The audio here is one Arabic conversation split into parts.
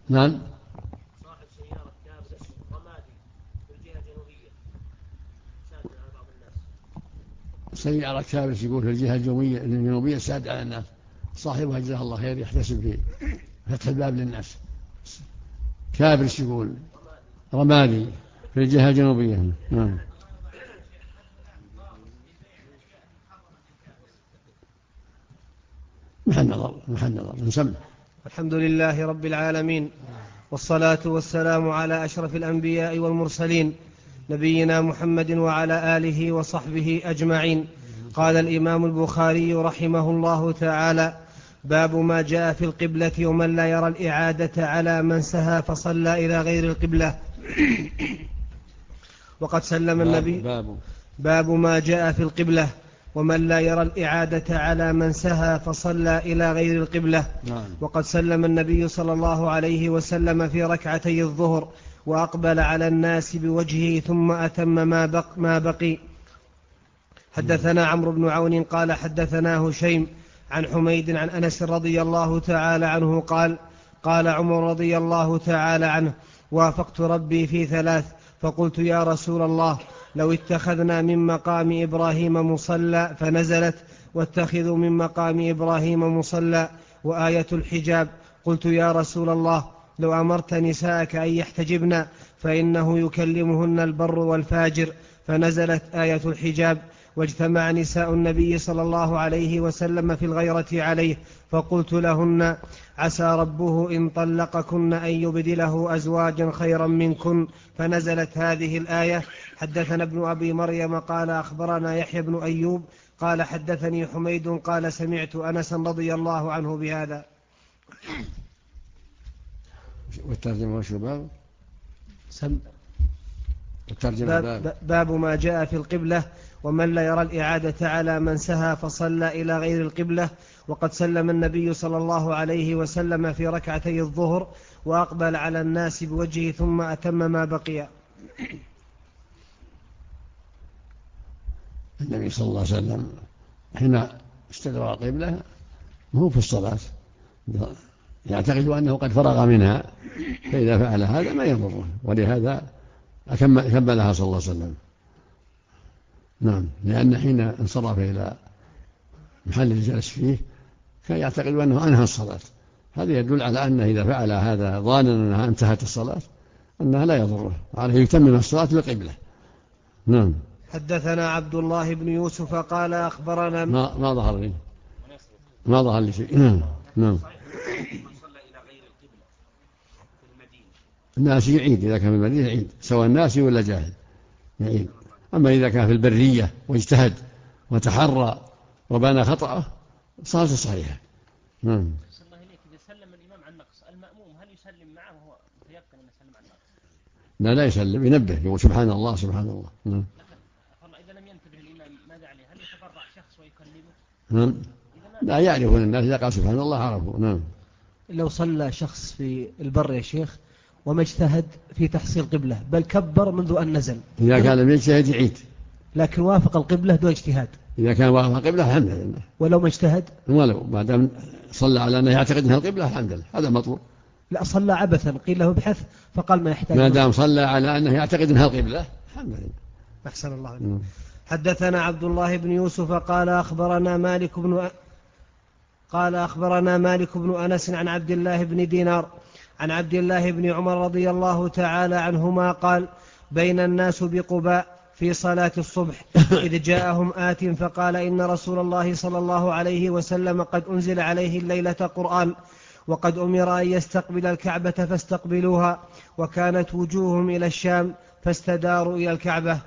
نعم. صاحب سيارة كابرس رمادي في الجهة الجنوبية ساد على بعض الناس. سيارة كابرس يقول في الجهة الجنوبية ساد على الناس، صاحبها جزاه الله خير يحتسب في فتح الباب للناس. كابرس يقول رمادي في الجهة الجنوبية. نعم. محل نظر نسمع. الحمد لله رب العالمين، والصلاة والسلام على أشرف الأنبياء والمرسلين نبينا محمد وعلى آله وصحبه أجمعين. قال الإمام البخاري رحمه الله تعالى: باب ما جاء في القبلة ومن لا يرى الإعادة على من سهى فصلى إلى غير القبلة. وقد سلم النبي. باب ما جاء في القبلة ومن لا يرى الإعادة على من سهى فصلى إلى غير القبلة. وقد سلم النبي صلى الله عليه وسلم في ركعتي الظهر وأقبل على الناس بوجهه ثم أتم ما بقي. حدثنا عمرو بن عون قال حدثنا هشيم عن حميد عن أنس رضي الله تعالى عنه قال: قال عمر رضي الله تعالى عنه: وافقت ربي في 3 فقلت: يا رسول الله، لو اتخذنا من مقام إبراهيم مصلى، فنزلت: واتخذوا من مقام إبراهيم مصلى وآية الحجاب. قلت: يا رسول الله، لو أمرت نساءك أن يحتجبن فإنه يكلمهن البر والفاجر. فنزلت آية الحجاب. واجتمع نساء النبي صلى الله عليه وسلم في الغيرة عليه، فقلت لهن: عسى ربه إن طلقكن أن يبدله أزواجا خيرا منكن. فنزلت هذه الآية. حدثنا ابن أبي مريم قال أخبرنا يحيى بن أيوب قال حدثني حميد قال سمعت أنسا رضي الله عنه بهذا. والترجمة وشباب باب ما جاء في القبلة ومن لا يرى الإعادة على من سهى فصلى إلى غير القبلة. وقد سلم النبي صلى الله عليه وسلم في ركعتي الظهر وأقبل على الناس بوجهه ثم أتم ما بقي. النبي صلى الله عليه وسلم حين استدبر القبلة هو في الصلاة يعتقد أنه قد فرغ منها، فإذا فعل هذا ما يضره، ولهذا كملها صلى الله عليه وسلم. نعم، لأن حين انصرف إلى محل الجلس فيه كان يعتقد أنه أنهى الصلاة. هذا يدل على أنه إذا فعل هذا ظانا أنها انتهت الصلاة أنها لا يضره، عليه يتمم الصلاة للقبلة. نعم. حدثنا عبد الله بن يوسف قال أخبرنا ما ظهر لي شيء. نعم. الناس يعيد إذا كان في المدينة يعيد، سواء الناس ولا جاهل يعيد. أما إذا كان في البرية واجتهد وتحرى وبان خطأه صارت صحيحة. نعم. الله إليك، إذا سلم الإمام عن نقص المأموم هل يسلم معه وهو متيقن أن يسلم عن نقص؟ لا يسلم، ينبه يقول سبحان الله سبحان الله. نعم. إذا لم ينتبه الإمام ماذا عليه؟ هل يتفرع شخص ويكلمه؟ نعم. لا يعرفون الناس إذا قال سبحان الله عرفوا. نعم. لو صلى شخص في البر يا شيخ وما اجتهد في تحصيل قبلة بل كبر منذ أن نزل، إذا كان لم يجتهد يعيد، لكن وافق القبلة دون اجتهاد. إذا كان وافق القبلة الحمد لله. ولو ما اجتهد، ولو ما دام صلى على أنه يعتقد أنها القبلة الحمد لله، هذا مطلوب. لا، صلى عبثا قيل له ابحث فقال ما يحتاج. ما دام صلى على أنه يعتقد أنها القبلة الحمد لله. أحسن الله عليك. حدثنا عبد الله بن يوسف قال أخبرنا مالك بن أنس عن عبد الله بن دينار عن عبد الله بن عمر رضي الله تعالى عنهما قال: بين الناس بقباء في صلاة الصبح إذ جاءهم آت فقال: إن رسول الله صلى الله عليه وسلم قد أنزل عليه الليلة قرآن وقد أمر أن يستقبل الكعبة فاستقبلوها، وكانت وجوههم إلى الشام فاستداروا إلى الكعبة.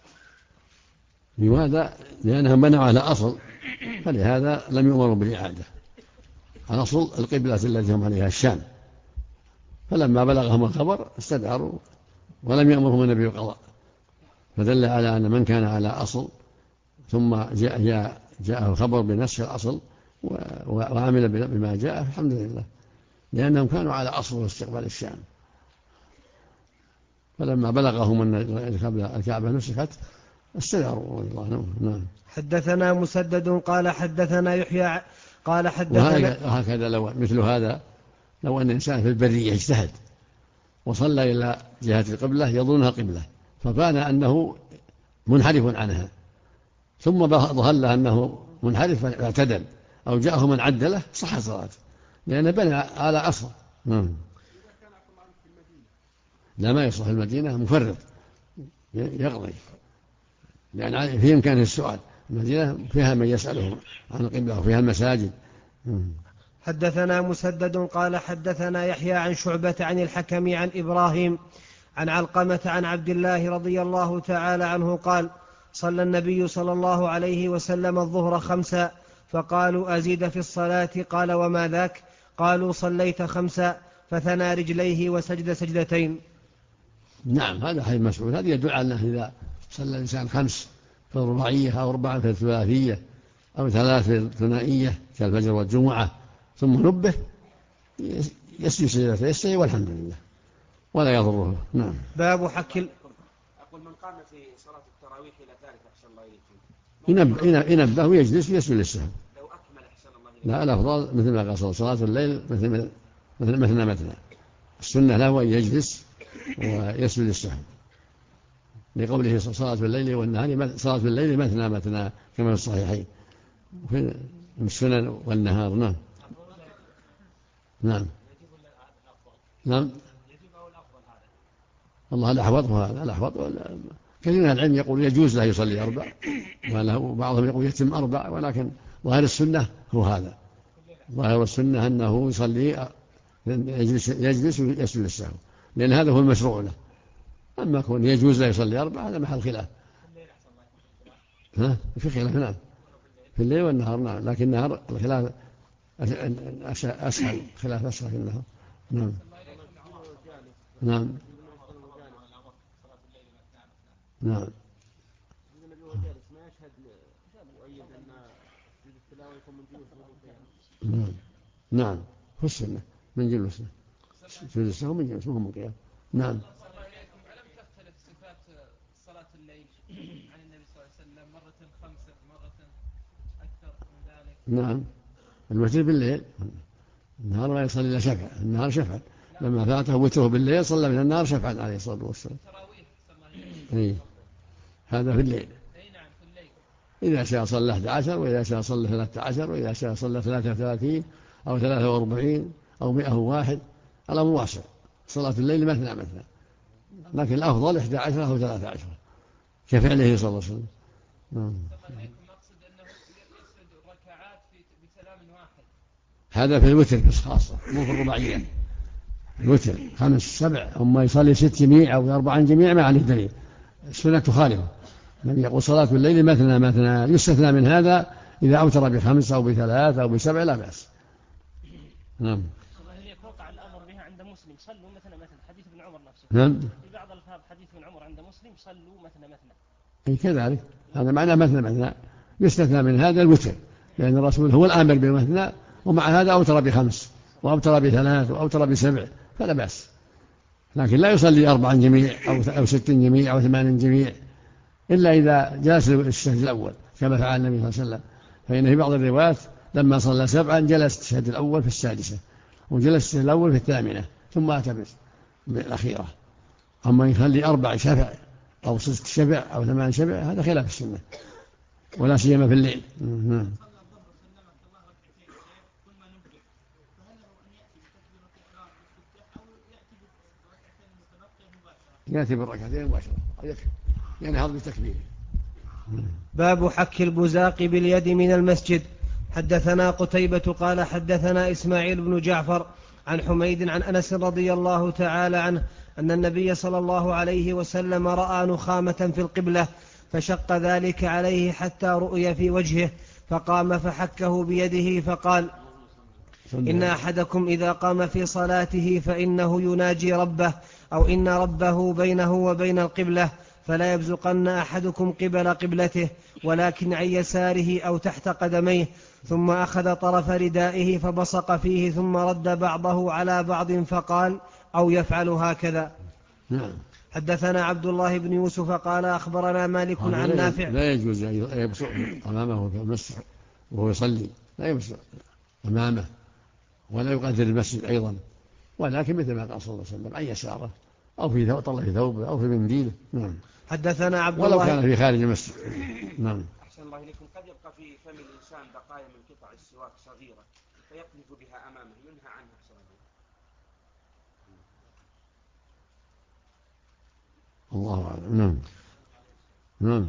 لماذا؟ لأنهم منعوا على أصل، فلهذا لم يؤمروا بالإعادة. على أصل القبلة التي هم عليها الشام، فلما بلغهم الخبر استداروا ولم يأمرهم النبي بالقضاء، فدل على أن من كان على أصل ثم جاءه الخبر بنسخ الأصل وعمل بما جاء الحمد لله، لأنهم كانوا على أصل واستقبال الشام. فلما بلغهم أن الكعبة نسخت استداروا. نعم. حدثنا مسدد قال حدثنا يحيى قال حدثنا. وهكذا لو مثل هذا لو أن إنسان في البرية اجتهد وصلى إلى جهة القبلة يظنها قبلة فبان أنه منحرف عنها ثم ظهر له أنه منحرف فاعتدل أو جاءه من عدله صح صلاته لأنه بنى على أصل. لا ما يصلح المدينة مفرط يقضي لأن في إمكانه السؤال. المدينة فيها من يسألهم عن القبلة وفيها المساجد. حدثنا مسدد قال حدثنا يحيى عن شعبة عن الحكم عن إبراهيم عن علقمة عن عبد الله رضي الله تعالى عنه قال صلى النبي صلى الله عليه وسلم الظهر 5 فقالوا أزيد في الصلاة قال وما ذاك قالوا صليت 5 فثنى رجليه وسجد سجدتين. نعم هذا حديث مسعود هذا يدل على أنه إذا صلى الإنسان 5 في الرباعية أو 4 في الثلاثية أو 3 في الثنائية كالفجر والجمعة ثم نبه يسجد سجدتين يستوي والحمد لله ولا يضره. نعم. باب حك أقول من قام في صلاة التراويح إلى ذلك أحسن الله إليكم ينبه ويجلس ويسجد للسهو. لو أكمل أحسن الله إليكم. لا الأفضل مثل ما قال صلاة الليل مثنى السنة له أن يجلس ويسجد للسهو لقوله صلاة الليل والنهار صلاة الليل مثنى كما في الصحيحين في السنن والنهار. نعم. نعم. نعم. والله الأحوط كثير من العلم يقول يجوز له يصلي 4 وبعضهم يقول يتم 4 ولكن ظاهر السنة هو هذا. ظاهر السنة أنه يصلي يجلس ويسجد للسهو لأن هذا هو المشروع له. أما كون يجوز له يصلي 4 هذا محل خلاف. في خلاف. نعم في الليل والنهار. نعم لكن النهار الخلاف أسهل خلاف أسهل في النهار. نعم. نعم. نعم. نعم في السنة من جلوسه سجود السهو من جلوسه وهو من قيام. نعم. ألم تختلف صفات صلاة الليل عن النبي صلى الله عليه وسلم مرة 5 مرة أكثر من ذلك؟ نعم الوتر بالليل النهار ما يصلي إلا شفع. النهار شفع لما فاته وتره بالليل صلى من النهار شفعا عليه الصلاة والسلام. هذا في الليل. إذا شاء صلى 11 وإذا شاء صلى 13 وإذا شاء صلى 33 أو 43 أو 101 الأمر واسع. صلاة الليل مثنى لكن الأفضل 11 أو 13 كفعله صلى الله عليه وسلم. مقصد أنه يسرد الركعات بسلام واحد. هذا في الوتر بس خاصة مو في الرباعية. الوتر 5 7 أما يصلي 6 جميع أو 4 جميع ما عليه دليل. السنة تخالفه. من يقول صلاة الليل مثنى يستثنى من هذا إذا أوتر ب5 أو ب3 أو ب7 لا بأس. نعم. هل يقع الأمر بها عند مسلم صلوا مثنى حديث ابن عمر نفسه. نعم. في بعض الألفاظ حديث ابن عمر عند مسلم صلوا مثنى. أي كذلك هذا معنى مثنى يستثنى من هذا الوتر لأن الرسول هو الآمر بالمثنى ومع هذا أوتر ب5 وأوتر ب3 وأوتر ب7 فلا بأس. لكن لا يصلي 4 جميع أو 6 جميع أو 8 جميع إلا إذا جلس الشهد الأول كما فعل النبي صلى الله عليه وسلم. فإن في بعض الروايات لما صلى 7 جلس الشهد الأول في 6 وجلس الشهد الأول في 8 ثم أتى بالأخيرة. أما يخلي 4 شفع أو 6 شفع أو 8 شفع هذا خلاف السنة ولا سيما في الليل. يأتي بالركعتين مباشرة ينهض بتكبيره. باب حك البزاق باليد من المسجد. حدثنا قتيبة قال حدثنا إسماعيل بن جعفر عن حميد عن أنس رضي الله تعالى عنه أن النبي صلى الله عليه وسلم رأى نخامة في القبلة فشق ذلك عليه حتى رؤي في وجهه فقام فحكه بيده فقال إن أحدكم إذا قام في صلاته فإنه يناجي ربه أو إن ربه بينه وبين القبلة فلا يبزقن أحدكم قبل قبلته ولكن عن يساره أو تحت قدميه ثم أخذ طرف ردائه فبصق فيه ثم رد بعضه على بعض فقال أو يفعل هكذا. حدثنا عبد الله بن يوسف قال أخبرنا مالك عن نافع. لا يجوز يبصق أمامه في المسح وهو يصلي لا يبصق أمامه ولا يقدر المسجد أيضا، ولكن مثل ما قال صلى الله عليه وسلم عن يساره أو في طلع في ثوبه أو في منديله. نعم. حدثنا عبد ولو الله كان في خارج المسجد. نعم. أحسن الله إليكم. قد يبقى في فم الإنسان بقايا من قطع السواك صغيرة فيقذف بها أمامه، ينهى عنها أحسن الله. الله أعلم. نعم. نعم.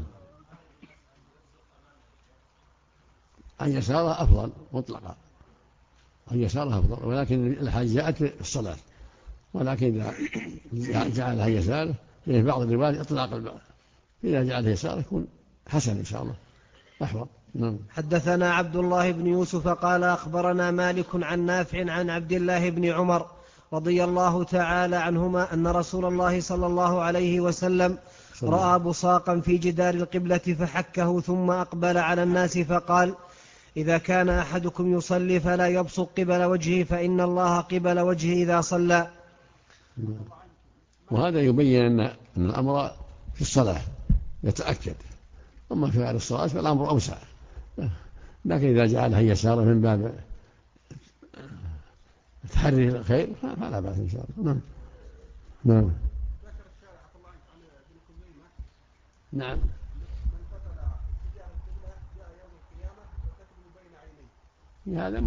عن يساره أفضل مطلقا، عن يساره أفضل، ولكن الحاجة جاءت في الصلاة، ولكن إذا جعلها عن يساره في بعض الروايات إطلاق الباب، إذا جعلها يساره يكون حسن إن شاء الله أحوط. نعم. حدثنا عبد الله بن يوسف قال أخبرنا مالك عن نافع عن عبد الله بن عمر رضي الله تعالى عنهما أن رسول الله صلى الله عليه وسلم رأى بصاقا في جدار القبلة فحكه ثم أقبل على الناس فقال: إذا كان أحدكم يصلي فلا يبصق قبل وجهه فإن الله قبل وجهه إذا صلى. وهذا يبين أن الأمر في الصلاة يتأكد، أما في غير الصلاة فالأمر أوسع، لكن إذا جعلها يساره من باب تحري الخير فلا بأس إن شاء الله. نعم. نعم. نعم. هذا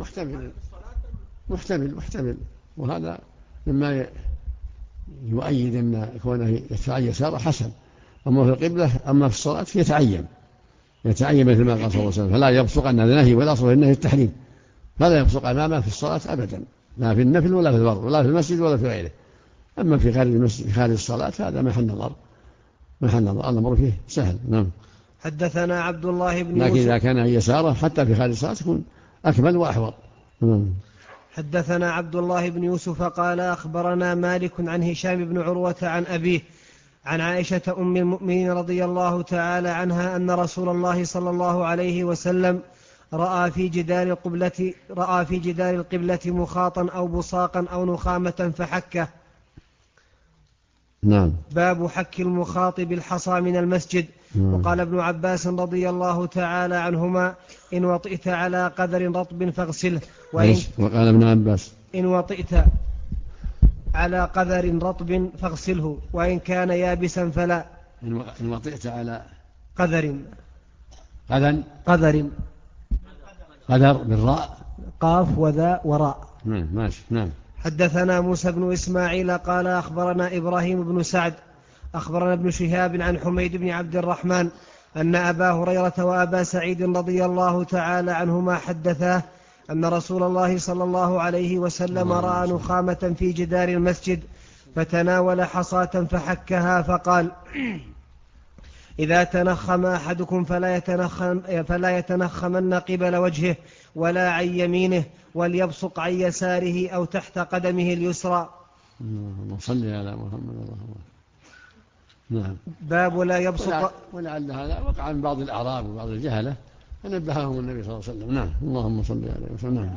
محتمل، وهذا مما يؤيد أن كونه يدفع يساره حسن. أما في القبلة أما في الصلاة يتعين مثل ما قال صلى الله عليه وسلم: فلا يبصق، أن هذا نهي ولا صل النهي التحريم، فلا يبصق أمامه في الصلاة أبدا، لا في النفل ولا في الفرض ولا في المسجد ولا في غيره. أما في خارج المسجد في خارج الصلاة هذا محل نظر، الأمر فيه سهل. نعم. حدثنا عبد الله بن يوسف. لكن إذا كان يساره حتى في خارج الصلاة يكون أكمل وأحوط. حدثنا عبد الله بن يوسف قال أخبرنا مالك عن هشام بن عروة عن أبيه عن عائشة أم المؤمنين رضي الله تعالى عنها أن رسول الله صلى الله عليه وسلم رأى في جدار القبلة مخاطا أو بصاقا أو نخامة فحكه. نعم. باب حك المخاط بالحصى من المسجد. وقال ابن عباس رضي الله تعالى عنهما: إن وطئت على قدر رطب فاغسله. وقال ابن عباس: إن وطئت على قدر رطب فاغسله، وإن كان يابسا فلا. إن وطئت على قدر بالراء، قاف وذا وراء. ماشي. نعم. حدثنا موسى بن إسماعيل قال أخبرنا إبراهيم بن سعد أخبرنا ابن شهاب عن حميد بن عبد الرحمن أن أبا هريرة وأبا سعيد رضي الله تعالى عنهما حدثاه أن رسول الله صلى الله عليه وسلم رأى نخامة في جدار المسجد فتناول حصاة فحكها فقال: إذا تنخم أحدكم فلا يتنخمن قبل وجهه ولا عن يمينه، وليبصق عن يساره أو تحت قدمه اليسرى. اللهم صل على محمد. نعم. باب لا يبصق. ولعل هذا وقع من بعض الأعراب وبعض الجهلة فنبههم النبي صلى الله عليه وسلم. نعم. اللهم صل عليه وسلم. نعم.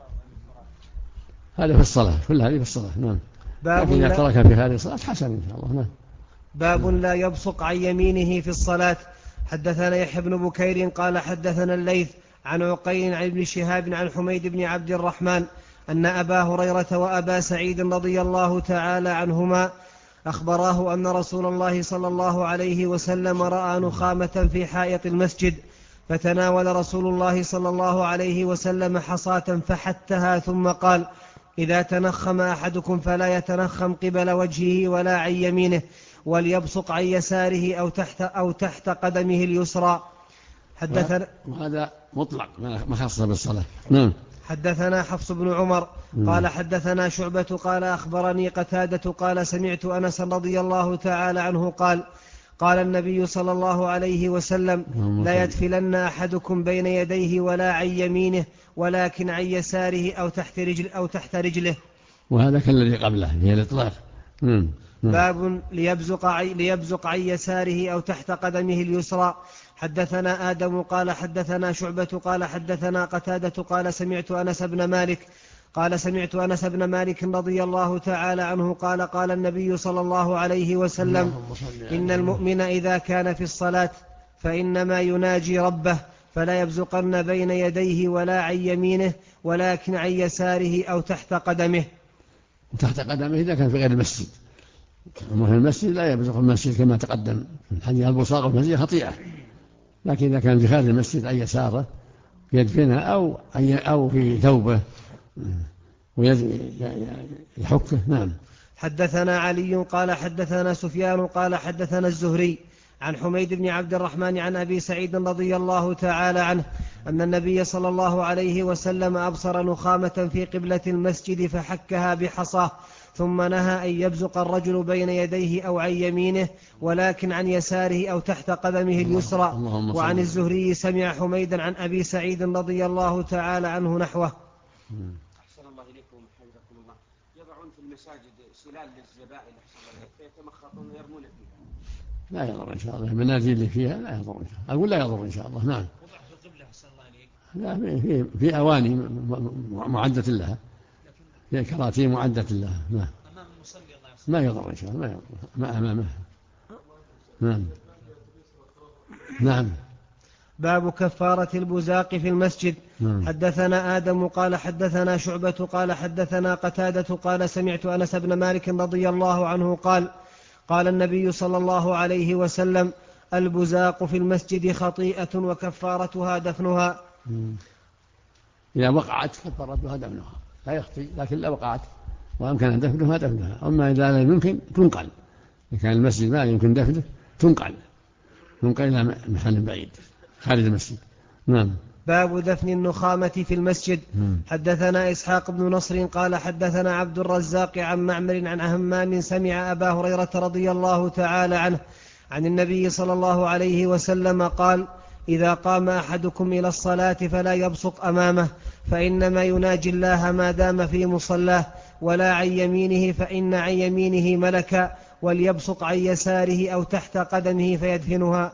هذا في الصلاة، كل هذه في الصلاة. نعم. لكن إذا ترك في هذه الصلاة حسن إن شاء الله. نعم. باب لا يبصق عن يمينه في الصلاة. حدثنا يحيى بن بكير قال حدثنا الليث عن عقيل عن ابن شهاب عن حميد بن عبد الرحمن أن أبا هريرة وأبا سعيد رضي الله تعالى عنهما أخبراه أن رسول الله صلى الله عليه وسلم رأى نخامة في حائط المسجد فتناول رسول الله صلى الله عليه وسلم حصاة فحتها ثم قال: إذا تنخم أحدكم فلا يتنخم قبل وجهه ولا عن يمينه، وليبصق عن يساره أو تحت قدمه اليسرى. حدثنا وهذا مطلق ما خص بالصلاة. نعم. حدثنا حفص بن عمر قال حدثنا شعبة قال أخبرني قتادة قال سمعت أنس رضي الله تعالى عنه قال النبي صلى الله عليه وسلم: لا يدفلن أحدكم بين يديه ولا عن يمينه ولكن عن يساره أو تحت رجله. وهذا كالذي قبله هي الإطلاق. باب ليبزق عن يساره أو تحت قدمه اليسرى. حدثنا آدم قال حدثنا شعبة قال حدثنا قتادة قال سمعت أنس بن مالك رضي الله تعالى عنه قال النبي صلى الله عليه وسلم: إن المؤمن إذا كان في الصلاة فإنما يناجي ربه، فلا يبزقن بين يديه ولا عن يمينه ولكن عن يساره أو تحت قدمه. تحت قدمه إذا كان في غير المسجد، أما في المسجد لا يبزق المسجد كما تقدم في الحديث، البصاق في المسجد خطيئة، لكن إذا كان في خارج المسجد عن يساره يدفنها أو في ثوبه ويحكه. نعم. حدثنا علي قال حدثنا سفيان قال حدثنا الزهري عن حميد بن عبد الرحمن عن أبي سعيد رضي الله تعالى عنه أن النبي صلى الله عليه وسلم أبصر نخامة في قبلة المسجد فحكها بحصاه، ثم نهى أن يبزق الرجل بين يديه أو عن يمينه ولكن عن يساره أو تحت قدمه اليسرى. وعن الزهري سمع حميدا عن أبي سعيد رضي الله تعالى عنه نحوه. أحسن الله إليكم حفظكم الله. يضعون في المساجد سلال للزبائن فيتمخطون ويرمون فيها. لا يضر إن شاء الله، المنازل اللي فيها لا يضر إن شاء الله، أقول لا يضر إن شاء الله. نعم. وضع في القبلة أحسن الله إليك. لا، في أواني معدة لها، في كراتين معدة لها. نعم. أمام المصلي الله يحسن. ما يضر إن شاء الله، ما يضر ما أمامه. نعم. نعم. باب كفارة البزاق في المسجد. حدثنا آدم قال حدثنا شعبة قال حدثنا قتادة قال سمعت أنس بن مالك رضي الله عنه قال قال النبي صلى الله عليه وسلم البزاق في المسجد خطيئة وكفارتها دفنها. إذا وقعت كفارتها دفنها، لا يخطي، لكن لا وقعت وأمكن دفنها دفنها. أما إذا لا يمكن تنقل، إذا كان المسجد ما يمكن دفنه تنقل إلى محل بعيد خارج المسجد. نعم. باب دفن النخامة في المسجد. حدثنا إسحاق بن نصر قال حدثنا عبد الرزاق عن معمر عن همام سمع أبا هريرة رضي الله تعالى عنه عن النبي صلى الله عليه وسلم قال إذا قام أحدكم إلى الصلاة فلا يبصق أمامه فإنما يناجي الله ما دام في مصلاه، ولا عن يمينه فإن عن يمينه ملكا، وليبصق عن يساره أو تحت قدمه فيدفنها.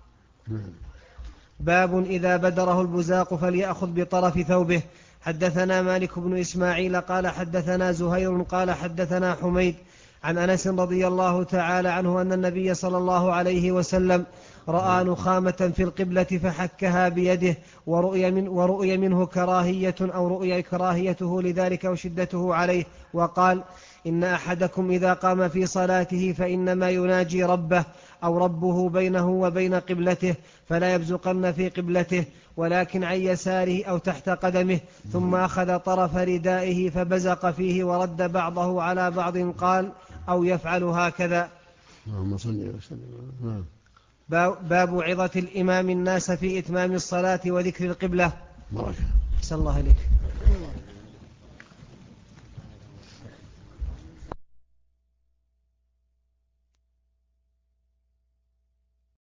باب إذا بدره البزاق فليأخذ بطرف ثوبه. حدثنا مالك بن إسماعيل قال حدثنا زهير قال حدثنا حميد عن أنس رضي الله تعالى عنه أن النبي صلى الله عليه وسلم رأى نخامة في القبلة فحكها بيده، ورؤي منه كراهية أو رؤي كراهيته لذلك وشدته عليه، وقال إن أحدكم إذا قام في صلاته فإنما يناجي ربه أو ربه بينه وبين قبلته، فلا يبزقن في قبلته ولكن عن يساره أو تحت قدمه. ثم أخذ طرف ردائه فبزق فيه ورد بعضه على بعض، قال أو يفعل هكذا. باب عظة الإمام الناس في إتمام الصلاة وذكر القبلة. بركة. صلى الله عليك.